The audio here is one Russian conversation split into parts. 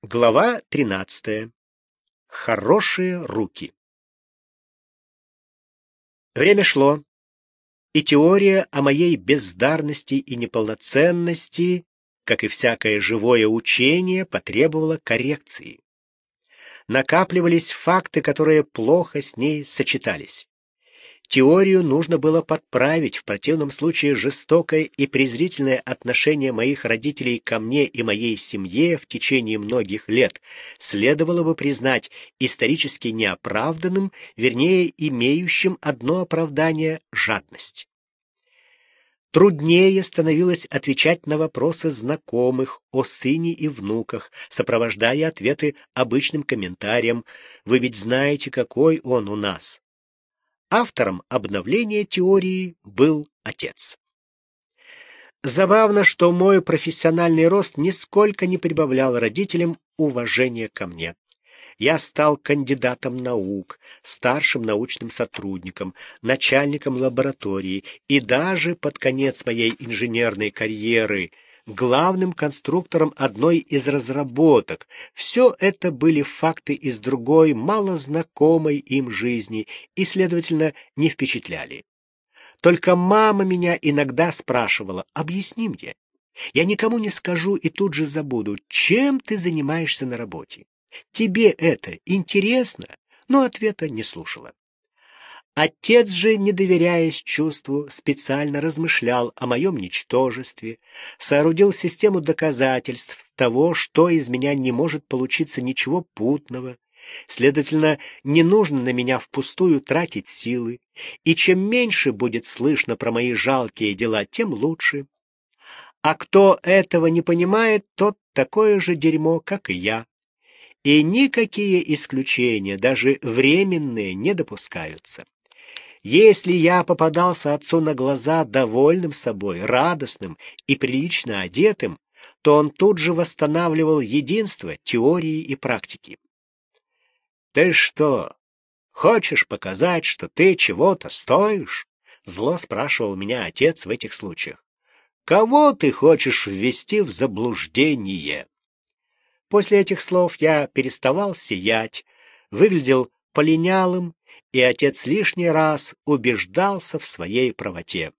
Глава 13. Хорошие руки. Время шло, и теория о моей бездарности и неполноценности, как и всякое живое учение, потребовала коррекции. Накапливались факты, которые плохо с ней сочетались. Теорию нужно было подправить, в противном случае жестокое и презрительное отношение моих родителей ко мне и моей семье в течение многих лет следовало бы признать исторически неоправданным, вернее, имеющим одно оправдание — жадность. Труднее становилось отвечать на вопросы знакомых о сыне и внуках, сопровождая ответы обычным комментарием: «Вы ведь знаете, какой он у нас». Автором обновления теории был отец. Забавно, что мой профессиональный рост нисколько не прибавлял родителям уважения ко мне. Я стал кандидатом наук, старшим научным сотрудником, начальником лаборатории и даже под конец моей инженерной карьеры главным конструктором одной из разработок. Все это были факты из другой, малознакомой им жизни и, следовательно, не впечатляли. Только мама меня иногда спрашивала: «Объясни мне. Я никому не скажу и тут же забуду, чем ты занимаешься на работе. Тебе это интересно?» Но ответа не слушала. Отец же, не доверяясь чувству, специально размышлял о моем ничтожестве, соорудил систему доказательств того, что из меня не может получиться ничего путного. Следовательно, не нужно на меня впустую тратить силы, и чем меньше будет слышно про мои жалкие дела, тем лучше. А кто этого не понимает, тот такое же дерьмо, как и я. И никакие исключения, даже временные, не допускаются. Если я попадался отцу на глаза довольным собой, радостным и прилично одетым, то он тут же восстанавливал единство теории и практики. «Ты что, хочешь показать, что ты чего-то стоишь?» — зло спрашивал меня отец в этих случаях. «Кого ты хочешь ввести в заблуждение?» После этих слов я переставал сиять, выглядел полинялым, и отец лишний раз убеждался в своей правоте.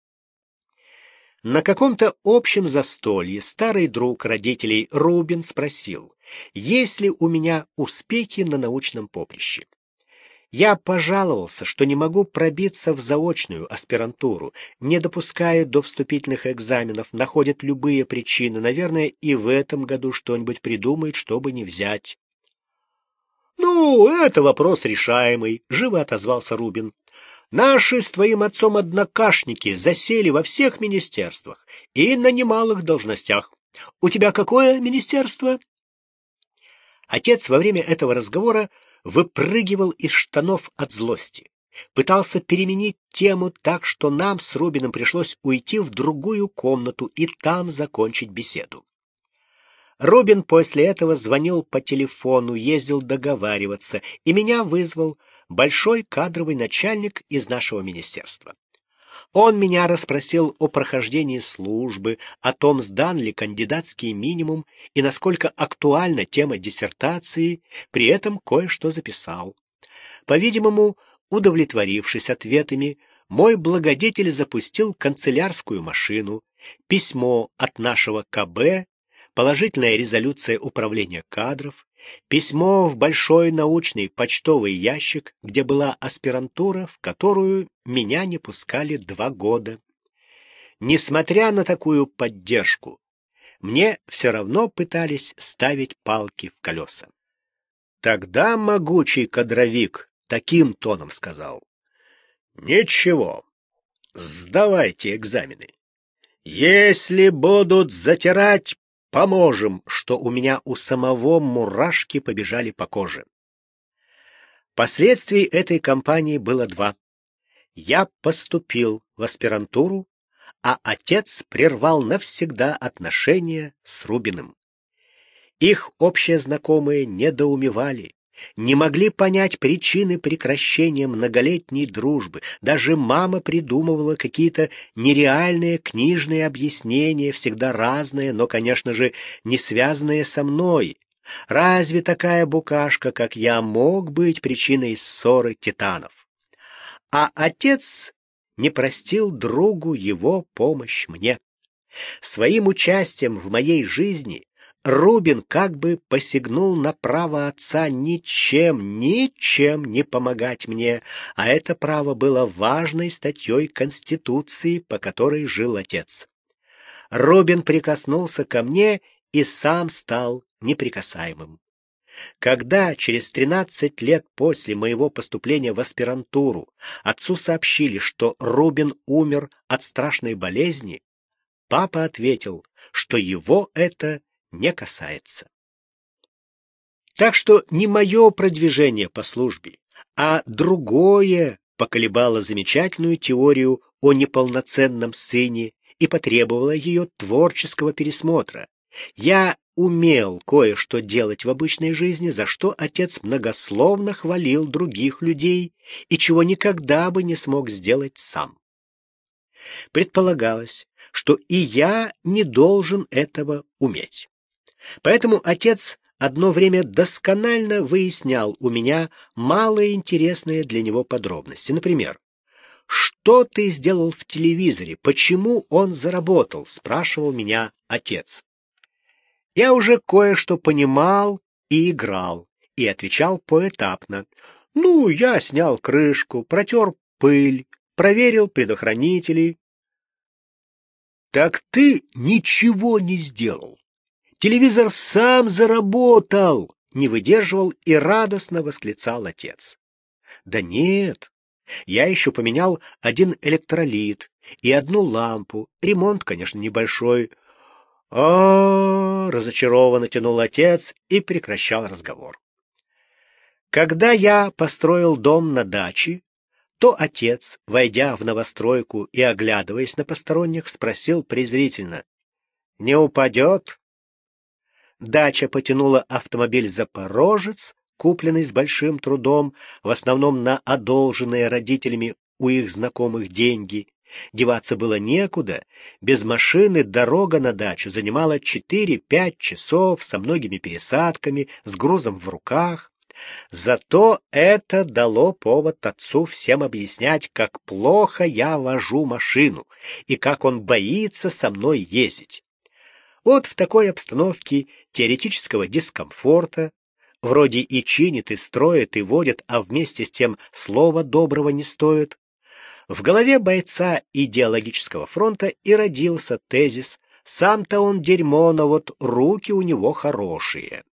На каком-то общем застолье старый друг родителей Рубин спросил, есть ли у меня успехи на научном поприще. Я пожаловался, что не могу пробиться в заочную аспирантуру, не допускают до вступительных экзаменов, находят любые причины, наверное, и в этом году что-нибудь придумают, чтобы не взять. «Ну, это вопрос решаемый», — живо отозвался Рубин. «Наши с твоим отцом однокашники засели во всех министерствах и на немалых должностях. У тебя какое министерство?» Отец во время этого разговора выпрыгивал из штанов от злости. Пытался переменить тему так, что нам с Рубином пришлось уйти в другую комнату и там закончить беседу. Рубин после этого звонил по телефону, ездил договариваться, и меня вызвал большой кадровый начальник из нашего министерства. Он меня расспросил о прохождении службы, о том, сдан ли кандидатский минимум и насколько актуальна тема диссертации, при этом кое-что записал. По-видимому, удовлетворившись ответами, мой благодетель запустил канцелярскую машину, письмо от нашего КБ, положительная резолюция управления кадров, письмо в большой научный почтовый ящик, где была аспирантура, в которую меня не пускали 2 года. Несмотря на такую поддержку, мне все равно пытались ставить палки в колеса. Тогда могучий кадровик таким тоном сказал: «Ничего, сдавайте экзамены. Если будут затирать, поможем, что у меня у самого мурашки побежали по коже». Последствий этой кампании было 2. Я поступил в аспирантуру, а отец прервал навсегда отношения с Рубиным. Их общие знакомые недоумевали, не могли понять причины прекращения многолетней дружбы. Даже мама придумывала какие-то нереальные книжные объяснения, всегда разные, но, конечно же, не связанные со мной. Разве такая букашка, как я, мог быть причиной ссоры титанов? А отец не простил другу его помощь мне. Своим участием в моей жизни Рубин как бы посягнул на право отца ничем не помогать мне, а это право было важной статьей Конституции, по которой жил отец. Рубин прикоснулся ко мне и сам стал неприкасаемым. Когда через 13 лет после моего поступления в аспирантуру отцу сообщили, что Рубин умер от страшной болезни, папа ответил, что его это не касается. Так что не мое продвижение по службе, а другое поколебало замечательную теорию о неполноценном сыне и потребовало ее творческого пересмотра. Я умел кое-что делать в обычной жизни, за что отец многословно хвалил других людей и чего никогда бы не смог сделать сам. Предполагалось, что и я не должен этого уметь. Поэтому отец одно время досконально выяснял у меня малоинтересные для него подробности. Например, «Что ты сделал в телевизоре? Почему он заработал?» — спрашивал меня отец. Я уже кое-что понимал и играл, и отвечал поэтапно. Ну, я снял крышку, протер пыль, проверил предохранители. Так ты ничего не сделал. Телевизор сам заработал, не выдерживал и радостно восклицал отец. Да нет, я еще поменял один электролит и одну лампу, ремонт, конечно, небольшой. Разочарованно тянул отец и прекращал разговор. Когда я построил дом на даче, то отец, войдя в новостройку и оглядываясь на посторонних, спросил презрительно: «Не упадет?» Дача потянула автомобиль «Запорожец», купленный с большим трудом, в основном на одолженные родителями у их знакомых деньги. Деваться было некуда. Без машины дорога на дачу занимала 4-5 часов со многими пересадками, с грузом в руках. Зато это дало повод отцу всем объяснять, как плохо я вожу машину и как он боится со мной ездить. Вот в такой обстановке теоретического дискомфорта, вроде и чинит, и строит, и водит, а вместе с тем слова доброго не стоит, в голове бойца идеологического фронта и родился тезис: сам-то он дерьмо, но вот руки у него хорошие.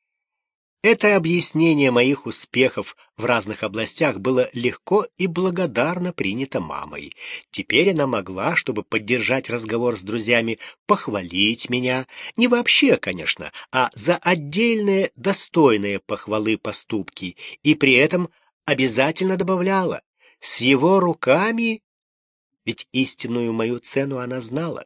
Это объяснение моих успехов в разных областях было легко и благодарно принято мамой. Теперь она могла, чтобы поддержать разговор с друзьями, похвалить меня, не вообще, конечно, а за отдельные достойные похвалы поступки, и при этом обязательно добавляла: с его руками, ведь истинную мою цену она знала.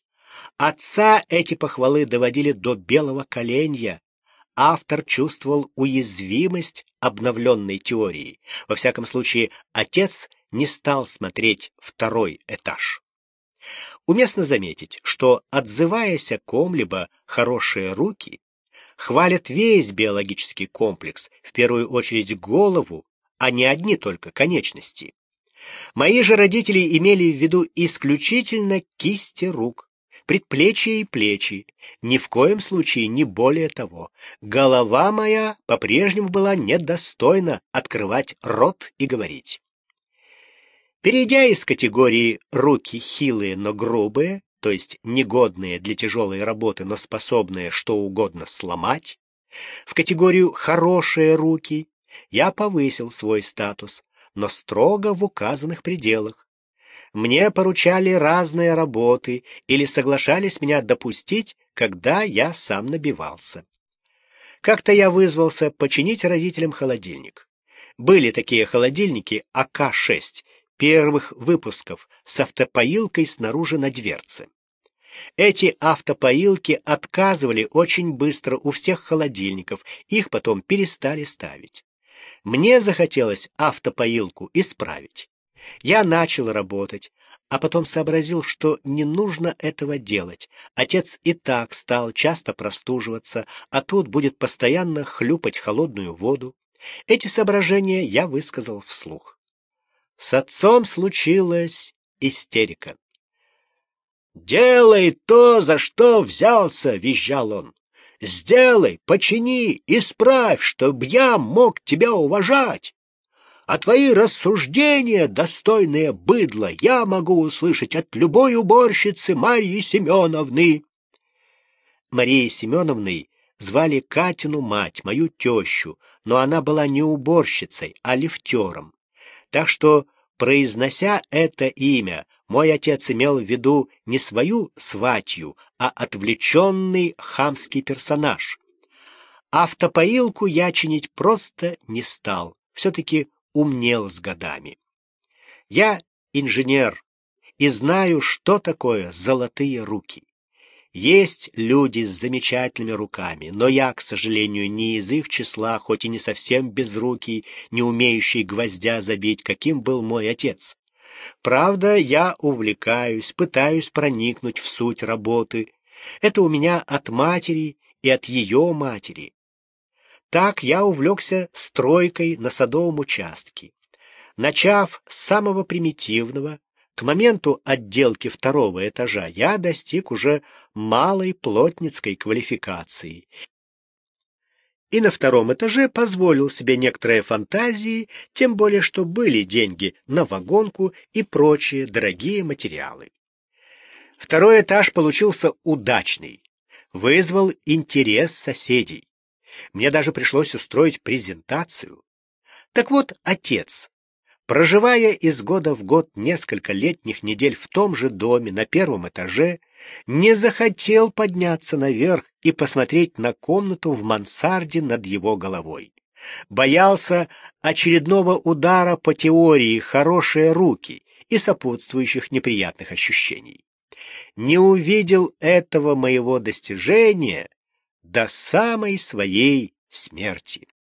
Отца эти похвалы доводили до белого коленя. Автор чувствовал уязвимость обновленной теории. Во всяком случае, отец не стал смотреть второй этаж. Уместно заметить, что, отзываясь о ком-либо «хорошие руки», хвалят весь биологический комплекс, в первую очередь голову, а не одни только конечности. Мои же родители имели в виду исключительно кисти рук, предплечья и плечи, ни в коем случае не более того. Голова моя по-прежнему была недостойна открывать рот и говорить. Перейдя из категории «руки хилые, но грубые», то есть негодные для тяжелой работы, но способные что угодно сломать, в категорию «хорошие руки», я повысил свой статус, но строго в указанных пределах. Мне поручали разные работы или соглашались меня допустить, когда я сам набивался. Как-то я вызвался починить родителям холодильник. Были такие холодильники АК-6, первых выпусков, с автопоилкой снаружи на дверце. Эти автопоилки отказывали очень быстро у всех холодильников, их потом перестали ставить. Мне захотелось автопоилку исправить. Я начал работать, а потом сообразил, что не нужно этого делать. Отец и так стал часто простуживаться, а тут будет постоянно хлюпать холодную воду. Эти соображения я высказал вслух. С отцом случилась истерика. «Делай то, за что взялся!» — визжал он. «Сделай, почини, исправь, чтоб я мог тебя уважать. А твои рассуждения, достойные быдла, я могу услышать от любой уборщицы Марьи Семеновны». Марией Семеновной звали Катину мать, мою тещу, но она была не уборщицей, а лифтером. Так что, произнося это имя, мой отец имел в виду не свою сватью, а отвлеченный хамский персонаж. Автопоилку я чинить просто не стал, все-таки умнел с годами. Я инженер и знаю, что такое золотые руки. Есть люди с замечательными руками, но я, к сожалению, не из их числа, хоть и не совсем безрукий, не умеющий гвоздя забить, каким был мой отец. Правда, я увлекаюсь, пытаюсь проникнуть в суть работы. Это у меня от матери и от ее матери. Так я увлекся стройкой на садовом участке. Начав с самого примитивного, к моменту отделки второго этажа я достиг уже малой плотницкой квалификации. И на втором этаже позволил себе некоторые фантазии, тем более что были деньги на вагонку и прочие дорогие материалы. Второй этаж получился удачный, вызвал интерес соседей. Мне даже пришлось устроить презентацию. Так вот, отец, проживая из года в год несколько летних недель в том же доме на первом этаже, не захотел подняться наверх и посмотреть на комнату в мансарде над его головой. Боялся очередного удара по теории «хорошие руки» и сопутствующих неприятных ощущений. Не увидел этого моего достижения до самой своей смерти.